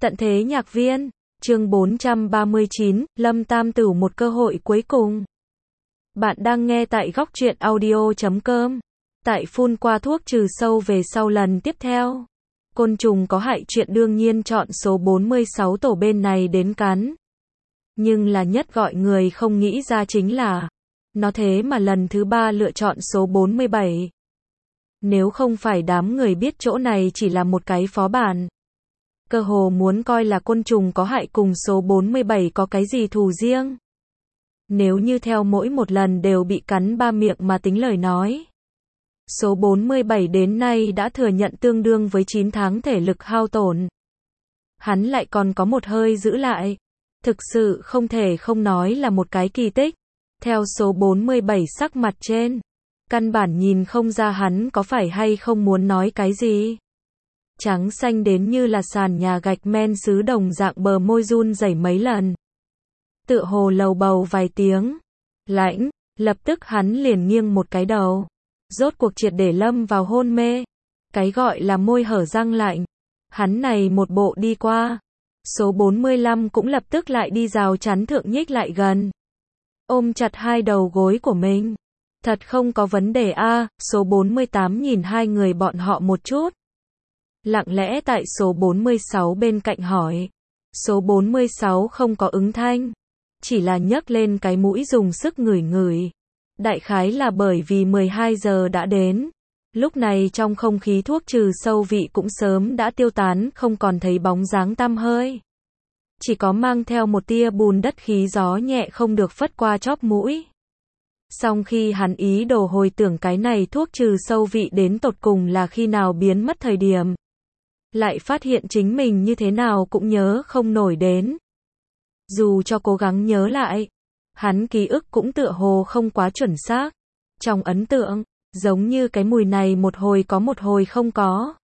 Tận thế nhạc viên, chương 439, Lâm Tam Tửu một cơ hội cuối cùng. Bạn đang nghe tại góc truyện audio.com. Tại phun qua thuốc trừ sâu về sau lần tiếp theo. Côn trùng có hại chuyện đương nhiên chọn số 46 tổ bên này đến cắn. Nhưng là nhất gọi người không nghĩ ra chính là, nó thế mà lần thứ 3 lựa chọn số 47. Nếu không phải đám người biết chỗ này chỉ là một cái phó bản. Cơ hồ muốn coi là côn trùng có hại cùng số 47 có cái gì thù riêng. Nếu như theo mỗi một lần đều bị cắn 3 miệng mà tính lời nói. Số 47 đến nay đã thừa nhận tương đương với 9 tháng thể lực hao tổn. Hắn lại còn có một hơi giữ lại. Thực sự không thể không nói là một cái kỳ tích. Theo số 47 sắc mặt trên, căn bản nhìn không ra hắn có phải hay không muốn nói cái gì. Trắng xanh đến như là sàn nhà gạch men sứ đồng dạng, bờ môi run rẩy mấy lần. Tựa hồ lầu bầu vài tiếng. Lãnh, lập tức hắn liền nghiêng một cái đầu. Rốt cuộc triệt để lâm vào hôn mê. Cái gọi là môi hở răng lạnh. Hắn này một bộ đi qua. Số 45 cũng lập tức lại đi rào chắn thượng nhích lại gần. Ôm chặt hai đầu gối của mình. Thật không có vấn đề a. Số 48 nhìn hai người bọn họ một chút. Lặng lẽ tại số 46 bên cạnh hỏi. Số 46 không có ứng thanh. Chỉ là nhấc lên cái mũi dùng sức ngửi ngửi. Đại khái là bởi vì 12 giờ đã đến. Lúc này trong không khí thuốc trừ sâu vị cũng sớm đã tiêu tán, không còn thấy bóng dáng tăm hơi. Chỉ có mang theo một tia bùn đất khí gió nhẹ không được phất qua chóp mũi. Song khi hắn ý đồ hồi tưởng cái này thuốc trừ sâu vị đến tột cùng là khi nào biến mất thời điểm. Lại phát hiện chính mình như thế nào cũng nhớ không nổi đến. Dù cho cố gắng nhớ lại, hắn ký ức cũng tựa hồ không quá chuẩn xác. Trong ấn tượng, giống như cái mùi này một hồi có một hồi không có.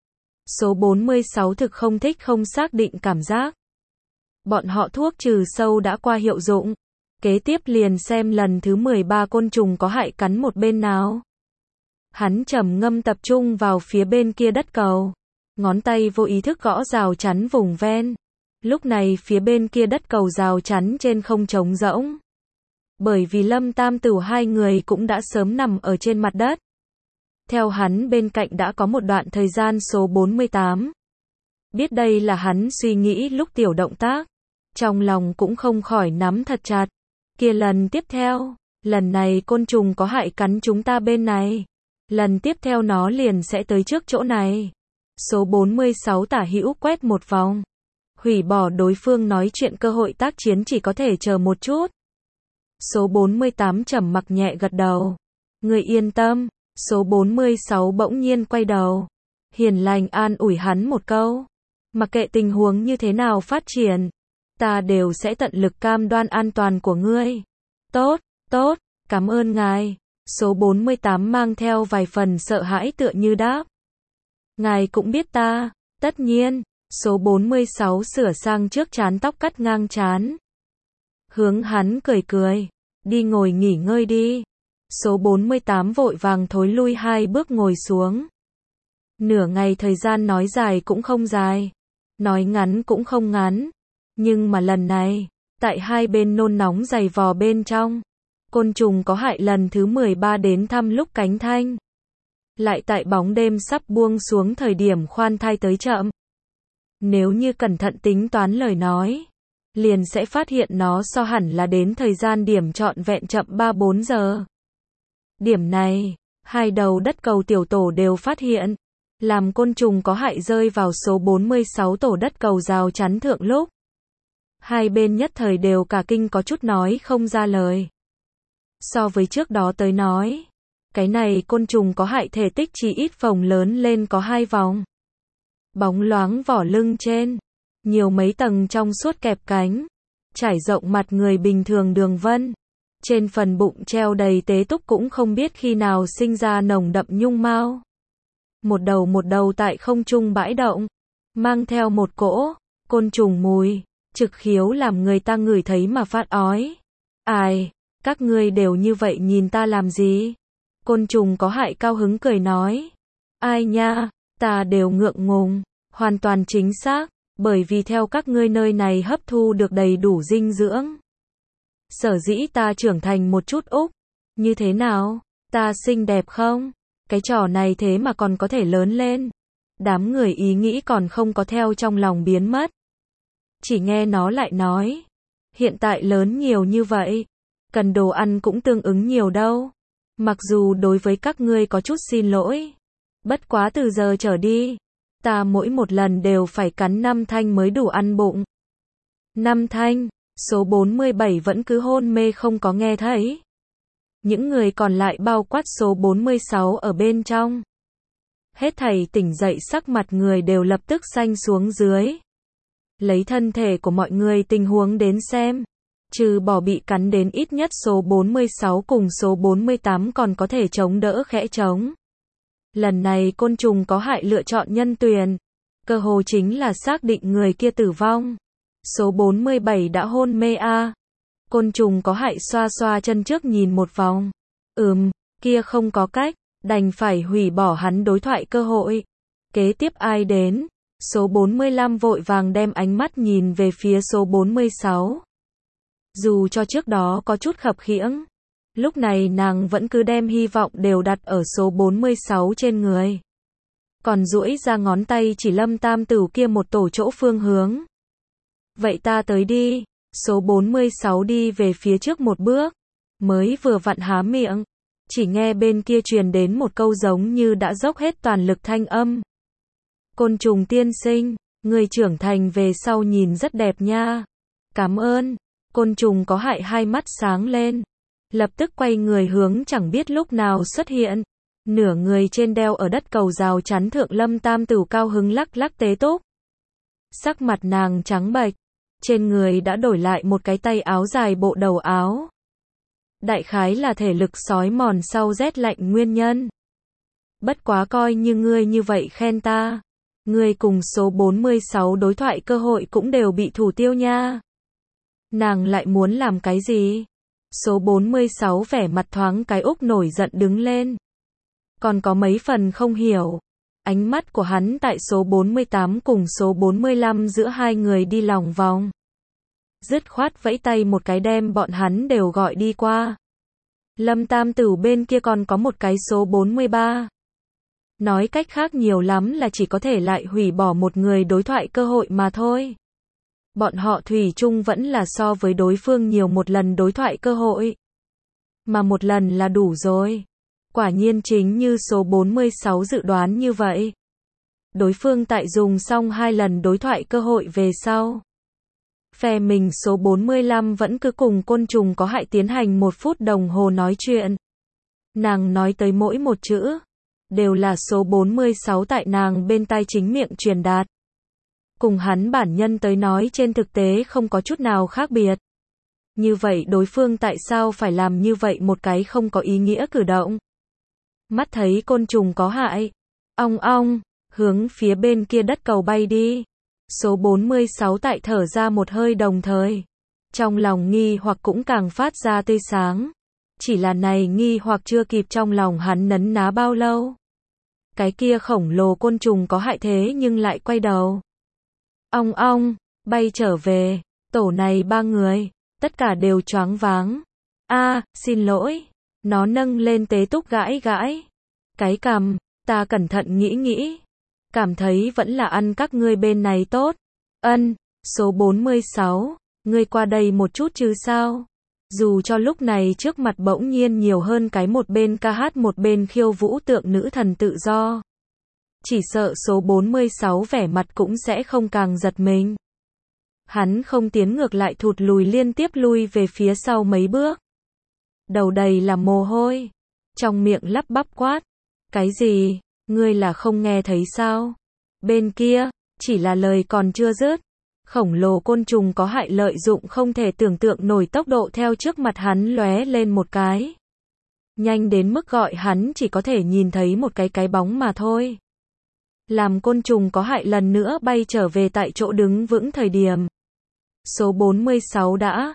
Số 46 thực không thích không xác định cảm giác. Bọn họ thuốc trừ sâu đã qua hiệu dụng. Kế tiếp liền xem lần thứ 13 côn trùng có hại cắn một bên nào. Hắn trầm ngâm tập trung vào phía bên kia đất cầu. Ngón tay vô ý thức gõ rào chắn vùng ven. Lúc này phía bên kia đất cầu rào chắn trên không trống rỗng. Bởi vì Lâm Tam Tửu hai người cũng đã sớm nằm ở trên mặt đất. Theo hắn bên cạnh đã có một đoạn thời gian số 48. Biết đây là hắn suy nghĩ lúc tiểu động tác. Trong lòng cũng không khỏi nắm thật chặt. Kia lần tiếp theo, lần này côn trùng có hại cắn chúng ta bên này. Lần tiếp theo nó liền sẽ tới trước chỗ này. Số 46 tả hữu quét một vòng. Hủy bỏ đối phương nói chuyện cơ hội tác chiến, chỉ có thể chờ một chút. Số 48 trầm mặc nhẹ gật đầu. Người yên tâm. Số 46 bỗng nhiên quay đầu. Hiền lành an ủi hắn một câu. Mặc kệ tình huống như thế nào phát triển, ta đều sẽ tận lực cam đoan an toàn của ngươi. Tốt, tốt, cảm ơn ngài. Số 48 mang theo vài phần sợ hãi tựa như đáp. Ngài cũng biết ta, tất nhiên. Số 46 sửa sang trước trán tóc cắt ngang trán. Hướng hắn cười cười. Đi ngồi nghỉ ngơi đi. Số 48 vội vàng thối lui 2 bước ngồi xuống. Nửa ngày thời gian nói dài cũng không dài. Nói ngắn cũng không ngắn. Nhưng mà lần này, tại hai bên nôn nóng giày vò bên trong, côn trùng có hại lần thứ 13 đến thăm lúc cánh thanh. Lại tại bóng đêm sắp buông xuống thời điểm khoan thai tới chậm. Nếu như cẩn thận tính toán lời nói, liền sẽ phát hiện nó so hẳn là đến thời gian điểm trọn vẹn chậm 3-4 giờ. Điểm này, hai đầu đất cầu tiểu tổ đều phát hiện. Làm côn trùng có hại rơi vào số 46 tổ đất cầu rào chắn thượng lúc. Hai bên nhất thời đều cả kinh có chút nói không ra lời. So với trước đó tới nói, cái này côn trùng có hại thể tích chỉ ít phồng lớn lên có 2 vòng. Bóng loáng vỏ lưng trên, nhiều mấy tầng trong suốt kẹp cánh, trải rộng mặt người bình thường đường vân. Trên phần bụng treo đầy tế túc cũng không biết khi nào sinh ra nồng đậm nhung mao. Một đầu tại không trung bãi động, mang theo một cỗ côn trùng mùi, trực khiếu làm người ta ngửi thấy mà phát ói. Ai, các ngươi đều như vậy nhìn ta làm gì? Côn trùng có hại cao hứng cười nói. Ai nha, ta đều ngượng ngùng, hoàn toàn chính xác, Bởi vì theo các ngươi nơi này hấp thu được đầy đủ dinh dưỡng. Sở dĩ ta trưởng thành một chút Úc. Như thế nào? Ta xinh đẹp không? Cái trò này thế mà còn có thể lớn lên. Đám người ý nghĩ còn không có theo trong lòng biến mất. Chỉ nghe nó lại nói. Hiện tại lớn nhiều như vậy. Cần đồ ăn cũng tương ứng nhiều đâu. Mặc dù đối với các ngươi có chút xin lỗi. Bất quá từ giờ trở đi. Ta mỗi một lần đều phải cắn 5 thanh mới đủ ăn bụng. 5 thanh. Số 47 vẫn cứ hôn mê không có nghe thấy. Những người còn lại bao quát số 46 ở bên trong. Hết thảy tỉnh dậy sắc mặt người đều lập tức xanh xuống dưới. Lấy thân thể của mọi người tình huống đến xem. Trừ bỏ bị cắn đến ít nhất số 46 cùng số 48 còn có thể chống đỡ khẽ chống. Lần này côn trùng có hại lựa chọn nhân tuyển. Cơ hồ chính là xác định người kia tử vong. Số 47 đã hôn mê a. Côn trùng có hại xoa xoa chân trước nhìn một vòng. Kia không có cách, đành phải hủy bỏ hắn đối thoại cơ hội. Kế tiếp ai đến? Số 45 vội vàng đem ánh mắt nhìn về phía số 46. Dù cho trước đó có chút khập khiễng, lúc này nàng vẫn cứ đem hy vọng đều đặt ở số 46 trên người. Còn duỗi ra ngón tay chỉ Lâm Tam Tửu kia một tổ chỗ phương hướng. Vậy ta tới đi. Số 46 đi về phía trước một bước. Mới vừa vặn há miệng. Chỉ nghe bên kia truyền đến một câu giống như đã dốc hết toàn lực thanh âm. Côn trùng tiên sinh, người trưởng thành về sau nhìn rất đẹp nha. Cảm ơn. Côn trùng có hại hai mắt sáng lên. Lập tức quay người hướng chẳng biết lúc nào xuất hiện. Nửa người trên đeo ở đất cầu rào chắn thượng Lâm Tam Tửu cao hứng lắc lắc tế túc. Sắc mặt nàng trắng bệch. Trên người đã đổi lại một cái tay áo dài bộ đầu áo. Đại khái là thể lực sói mòn sau rét lạnh nguyên nhân. Bất quá coi như ngươi như vậy khen ta. Ngươi cùng số 46 đối thoại cơ hội cũng đều bị thủ tiêu nha. Nàng lại muốn làm cái gì? Số 46 vẻ mặt thoáng cái Úc nổi giận đứng lên. Còn có mấy phần không hiểu. Ánh mắt của hắn tại số 48 cùng số 45 giữa hai người đi lòng vòng. Dứt khoát vẫy tay một cái đem bọn hắn đều gọi đi qua. Lâm Tam Tửu bên kia còn có một cái số 43. Nói cách khác nhiều lắm là chỉ có thể lại hủy bỏ một người đối thoại cơ hội mà thôi. Bọn họ thủy chung vẫn là so với đối phương nhiều một lần đối thoại cơ hội. Mà một lần là đủ rồi. Quả nhiên chính như số 46 dự đoán như vậy. Đối phương tại dùng xong 2 lần đối thoại cơ hội về sau. Phe mình số 45 vẫn cứ cùng côn trùng có hại tiến hành 1 phút đồng hồ nói chuyện. Nàng nói tới mỗi một chữ. Đều là số 46 tại nàng bên tai chính miệng truyền đạt. Cùng hắn bản nhân tới nói trên thực tế không có chút nào khác biệt. Như vậy đối phương tại sao phải làm như vậy một cái không có ý nghĩa cử động? Mắt thấy côn trùng có hại. Ong ong, hướng phía bên kia đất cầu bay đi. Số 46 tại thở ra một hơi đồng thời. Trong lòng nghi hoặc cũng càng phát ra tươi sáng. Chỉ là này nghi hoặc chưa kịp trong lòng hắn nấn ná bao lâu. Cái kia khổng lồ côn trùng có hại thế nhưng lại quay đầu. Ong ong, bay trở về. Tổ này 3 người, tất cả đều choáng váng. Xin lỗi. Nó nâng lên tế túc gãi gãi. Cái cằm, ta cẩn thận nghĩ. Cảm thấy vẫn là ăn các ngươi bên này tốt. Số 46, ngươi qua đây một chút chứ sao? Dù cho lúc này trước mặt bỗng nhiên nhiều hơn cái một bên ca hát một bên khiêu vũ tượng nữ thần tự do. Chỉ sợ số 46 vẻ mặt cũng sẽ không càng giật mình. Hắn không tiến ngược lại thụt lùi liên tiếp lui về phía sau mấy bước. Đầu đầy là mồ hôi. Trong miệng lắp bắp quát. Cái gì? Ngươi là không nghe thấy sao? Bên kia, chỉ là lời còn chưa dứt. Khổng lồ côn trùng có hại lợi dụng không thể tưởng tượng nổi tốc độ theo trước mặt hắn lóe lên một cái. Nhanh đến mức gọi hắn chỉ có thể nhìn thấy một cái bóng mà thôi. Làm côn trùng có hại lần nữa bay trở về tại chỗ đứng vững thời điểm. Số 46 đã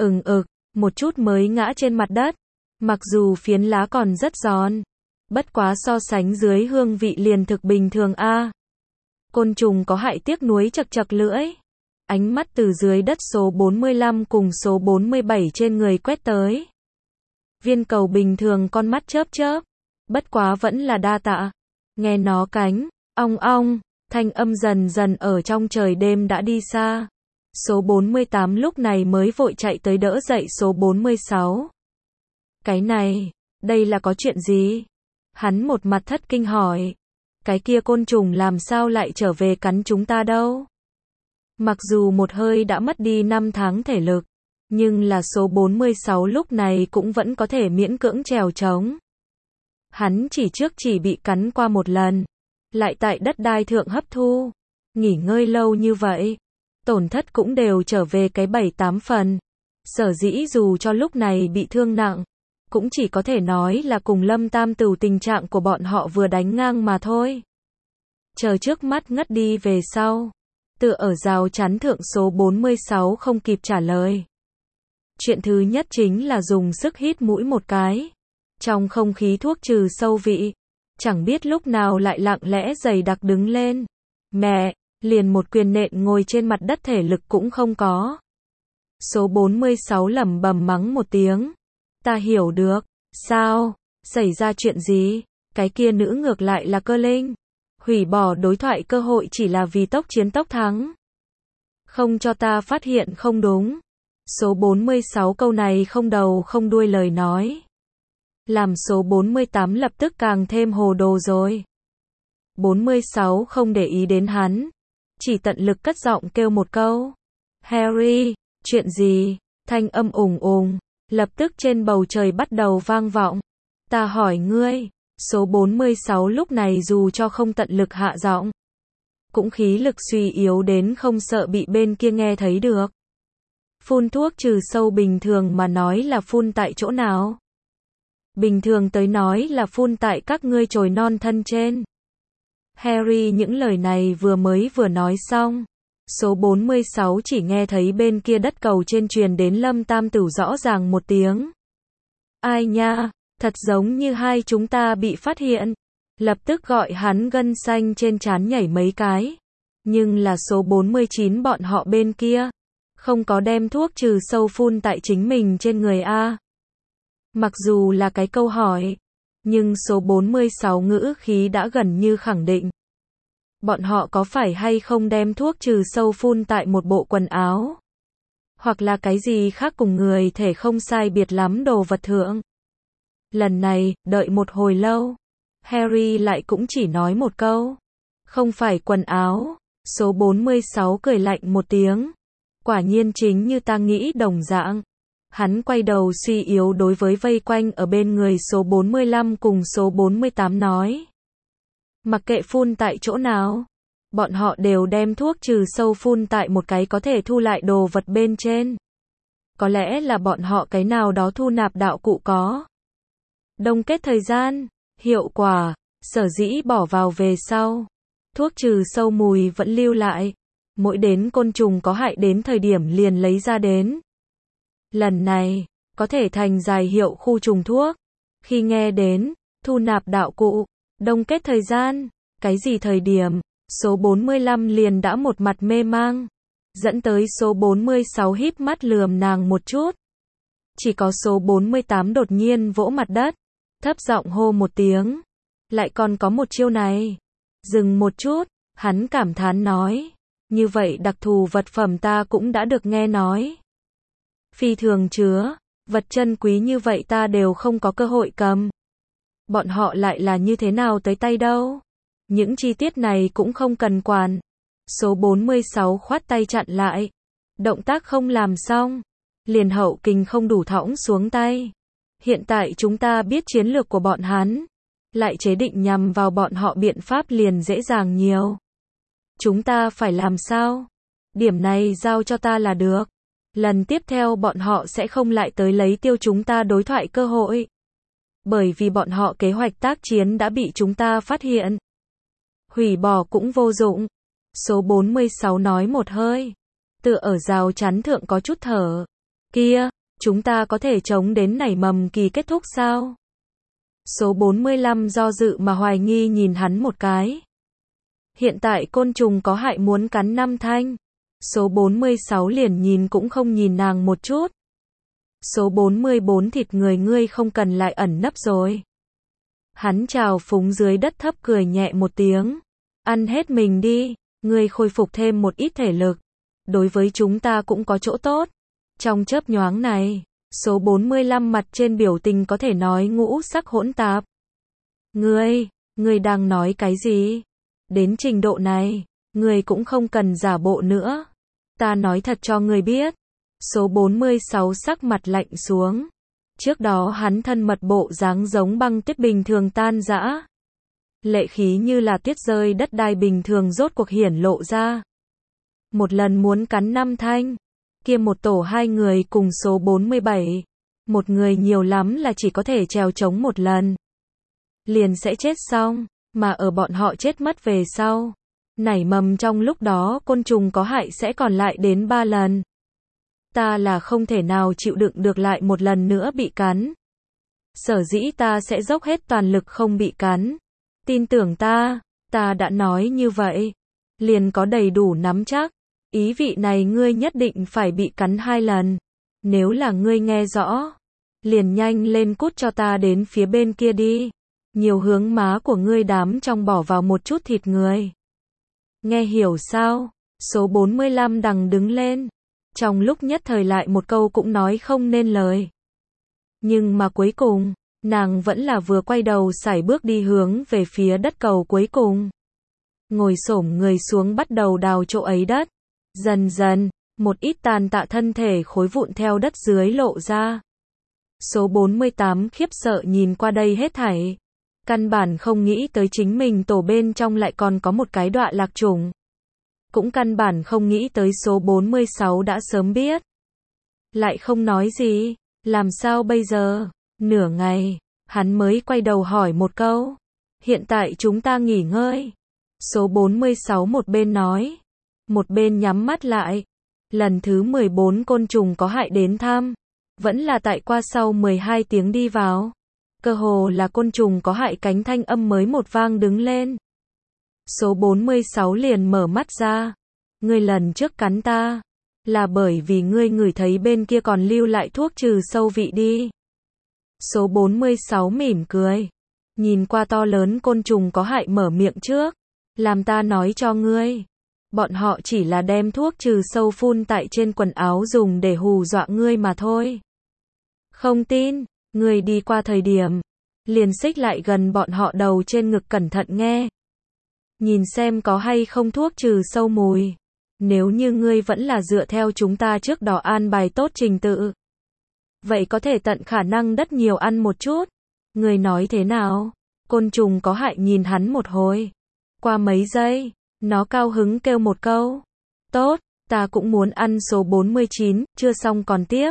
một chút mới ngã trên mặt đất. Mặc dù phiến lá còn rất giòn. Bất quá so sánh dưới hương vị liền thực bình thường a. Côn trùng có hại tiếc nuối chật chật lưỡi. Ánh mắt từ dưới đất số 45 cùng số 47 trên người quét tới. Viên cầu bình thường con mắt chớp chớp. Bất quá vẫn là đa tạ. Nghe nó cánh, ong ong, thanh âm dần dần ở trong trời đêm đã đi xa. Số 48 lúc này mới vội chạy tới đỡ dậy số 46. Cái này, đây là có chuyện gì? Hắn một mặt thất kinh hỏi. Cái kia côn trùng làm sao lại trở về cắn chúng ta đâu? Mặc dù một hơi đã mất đi 5 tháng thể lực, nhưng là số 46 lúc này cũng vẫn có thể miễn cưỡng trèo trống. Hắn chỉ bị cắn qua một lần, lại tại đất đai thượng hấp thu, nghỉ ngơi lâu như vậy, tổn thất cũng đều trở về cái 7-8 phần. Sở dĩ dù cho lúc này bị thương nặng, cũng chỉ có thể nói là cùng Lâm Tam Tửu tình trạng của bọn họ vừa đánh ngang mà thôi. Chờ trước mắt ngất đi về sau, tựa ở rào chắn thượng số 46 không kịp trả lời. Chuyện thứ nhất chính là dùng sức hít mũi một cái. Trong không khí thuốc trừ sâu vị, chẳng biết lúc nào lại lặng lẽ dày đặc đứng lên. Mẹ, liền một quyền nện ngồi trên mặt đất thể lực cũng không có. Số 46 lẩm bẩm mắng một tiếng. Ta hiểu được. Sao? Xảy ra chuyện gì? Cái kia nữ ngược lại là Cơ Linh. Hủy bỏ đối thoại cơ hội chỉ là vì tốc chiến tốc thắng. Không cho ta phát hiện không đúng. Số 46 câu này không đầu không đuôi lời nói. Làm số 48 lập tức càng thêm hồ đồ rồi. 46 không để ý đến hắn. Chỉ tận lực cất giọng kêu một câu. Harry, chuyện gì? Thanh âm ùng ùng. Lập tức trên bầu trời bắt đầu vang vọng. Ta hỏi ngươi. Số 46 lúc này dù cho không tận lực hạ giọng, cũng khí lực suy yếu đến không sợ bị bên kia nghe thấy được. Phun thuốc trừ sâu bình thường mà nói là phun tại chỗ nào? Bình thường tới nói là phun tại các ngươi chồi non thân trên. Harry những lời này vừa nói xong. Số 46 chỉ nghe thấy bên kia đất cầu trên truyền đến Lâm Tam Tửu rõ ràng một tiếng. Ai nha, thật giống như hai chúng ta bị phát hiện. Lập tức gọi hắn gân xanh trên trán nhảy mấy cái. Nhưng là số 49 bọn họ bên kia. Không có đem thuốc trừ sâu phun tại chính mình trên người a. Mặc dù là cái câu hỏi. Nhưng số 46 ngữ khí đã gần như khẳng định. Bọn họ có phải hay không đem thuốc trừ sâu phun tại một bộ quần áo? Hoặc là cái gì khác cùng người thể không sai biệt lắm đồ vật thượng? Lần này, đợi một hồi lâu. Harry lại cũng chỉ nói một câu. Không phải quần áo. Số 46 cười lạnh một tiếng. Quả nhiên chính như ta nghĩ đồng dạng. Hắn quay đầu suy yếu đối với vây quanh ở bên người số 45 cùng số 48 nói. Mặc kệ phun tại chỗ nào, bọn họ đều đem thuốc trừ sâu phun tại một cái có thể thu lại đồ vật bên trên. Có lẽ là bọn họ cái nào đó thu nạp đạo cụ có. Đông kết thời gian, hiệu quả, sở dĩ bỏ vào về sau. Thuốc trừ sâu mùi vẫn lưu lại. Mỗi đến côn trùng có hại đến thời điểm liền lấy ra đến. Lần này, có thể thành dài hiệu khu trùng thuốc. Khi nghe đến, thu nạp đạo cụ, đông kết thời gian, cái gì thời điểm, số 45 liền đã một mặt mê mang. Dẫn tới số 46 híp mắt lườm nàng một chút. Chỉ có số 48 đột nhiên vỗ mặt đất. Thấp giọng hô một tiếng. Lại còn có một chiêu này. Dừng một chút, hắn cảm thán nói. Như vậy đặc thù vật phẩm ta cũng đã được nghe nói. Phi thường chứa, vật chân quý như vậy ta đều không có cơ hội cầm. Bọn họ lại là như thế nào tới tay đâu? Những chi tiết này cũng không cần quản. Số 46 khoát tay chặn lại. Động tác không làm xong. Liền hậu kình không đủ thõng xuống tay. Hiện tại chúng ta biết chiến lược của bọn hắn. Lại chế định nhằm vào bọn họ biện pháp liền dễ dàng nhiều. Chúng ta phải làm sao? Điểm này giao cho ta là được. Lần tiếp theo bọn họ sẽ không lại tới lấy tiêu chúng ta đối thoại cơ hội. Bởi vì bọn họ kế hoạch tác chiến đã bị chúng ta phát hiện. Hủy bỏ cũng vô dụng. Số 46 nói một hơi. Tựa ở rào chắn thượng có chút thở. Kia, chúng ta có thể chống đến nảy mầm kỳ kết thúc sao? Số 45 do dự mà hoài nghi nhìn hắn một cái. Hiện tại côn trùng có hại muốn cắn Nam Thanh. Số 46 liền nhìn cũng không nhìn nàng một chút. Số 44 thịt người ngươi không cần lại ẩn nấp rồi. Hắn trào phúng dưới đất thấp cười nhẹ một tiếng. Ăn hết mình đi, ngươi khôi phục thêm một ít thể lực. Đối với chúng ta cũng có chỗ tốt. Trong chớp nhoáng này, số 45 mặt trên biểu tình có thể nói ngũ sắc hỗn tạp. Ngươi đang nói cái gì? Đến trình độ này, ngươi cũng không cần giả bộ nữa. Ta nói thật cho ngươi biết. Số 46 sắc mặt lạnh xuống. Trước đó hắn thân mật bộ dáng giống băng tuyết bình thường tan rã. Lệ khí như là tuyết rơi đất đai bình thường rốt cuộc hiển lộ ra. Một lần muốn cắn Nam Thanh. Kia một tổ hai người cùng số 47. Một người nhiều lắm là chỉ có thể trèo trống một lần. Liền sẽ chết xong. Mà ở bọn họ chết mất về sau. Nảy mầm trong lúc đó côn trùng có hại sẽ còn lại đến 3 lần. Ta là không thể nào chịu đựng được lại một lần nữa bị cắn. Sở dĩ ta sẽ dốc hết toàn lực không bị cắn. Tin tưởng ta đã nói như vậy. Liền có đầy đủ nắm chắc. Ý vị này ngươi nhất định phải bị cắn 2 lần. Nếu là ngươi nghe rõ, liền nhanh lên cút cho ta đến phía bên kia đi. Nhiều hướng má của ngươi đám trong bỏ vào một chút thịt người. Nghe hiểu sao? Số 45 đằng đứng lên. Trong lúc nhất thời lại một câu cũng nói không nên lời. Nhưng mà cuối cùng, nàng vẫn là vừa quay đầu sải bước đi hướng về phía đất cầu cuối cùng. Ngồi xổm người xuống bắt đầu đào chỗ ấy đất. Dần dần, một ít tàn tạ thân thể khối vụn theo đất dưới lộ ra. Số 48 khiếp sợ nhìn qua đây hết thảy. Căn bản không nghĩ tới chính mình tổ bên trong lại còn có một cái đọa lạc chủng. Cũng căn bản không nghĩ tới số 46 đã sớm biết. Lại không nói gì, làm sao bây giờ? Nửa ngày, hắn mới quay đầu hỏi một câu. Hiện tại chúng ta nghỉ ngơi. Số 46 một bên nói, một bên nhắm mắt lại. Lần thứ 14 côn trùng có hại đến thăm. Vẫn là tại qua sau 12 tiếng đi vào. Cơ hồ là côn trùng có hại cánh thanh âm mới một vang đứng lên. Số 46 liền mở mắt ra. Ngươi lần trước cắn ta, là bởi vì ngươi ngửi thấy bên kia còn lưu lại thuốc trừ sâu vị đi. Số 46 mỉm cười. Nhìn qua to lớn côn trùng có hại mở miệng trước. Làm ta nói cho ngươi. Bọn họ chỉ là đem thuốc trừ sâu phun tại trên quần áo dùng để hù dọa ngươi mà thôi. Không tin, ngươi đi qua thời điểm. Liền xích lại gần bọn họ đầu trên ngực cẩn thận nghe. Nhìn xem có hay không thuốc trừ sâu mùi. Nếu như ngươi vẫn là dựa theo chúng ta trước đó an bài tốt trình tự. Vậy có thể tận khả năng đất nhiều ăn một chút. Ngươi nói thế nào? Côn trùng có hại nhìn hắn một hồi. Qua mấy giây, nó cao hứng kêu một câu. Tốt, ta cũng muốn ăn số 49, chưa xong còn tiếp.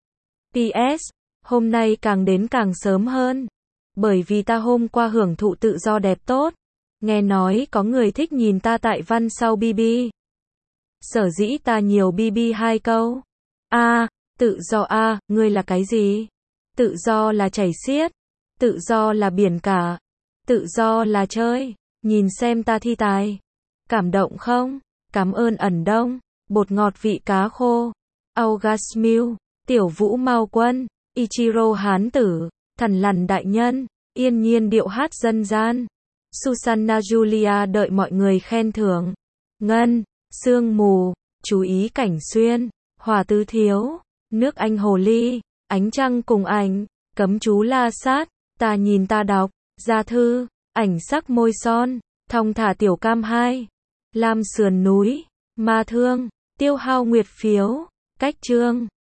PS, hôm nay càng đến càng sớm hơn. Bởi vì ta hôm qua hưởng thụ tự do đẹp tốt. Nghe nói có người thích nhìn ta tại văn sau BB. Sở dĩ ta nhiều BB 2 câu. Tự do ngươi là cái gì? Tự do là chảy xiết. Tự do là biển cả. Tự do là chơi. Nhìn xem ta thi tài. Cảm động không? Cảm ơn ẩn đông. Bột ngọt vị cá khô. August Milk. Tiểu Vũ Mao Quân. Ichiro Hán Tử. Thần Lằn Đại Nhân. Yên Nhiên điệu hát dân gian. Susanna Julia đợi mọi người khen thưởng. Ngân. Sương mù. Chú ý Cảnh Xuyên. Hòa Tứ Thiếu. Nước Anh Hồ Ly. Ánh trăng cùng ảnh. Cấm chú La Sát. Ta nhìn ta đọc. Gia Thư. Ảnh sắc môi son. Thong thả Tiểu Cam 2. Lam Sườn Núi. Ma Thương. Tiêu Hao Nguyệt Phiếu. Cách Chương.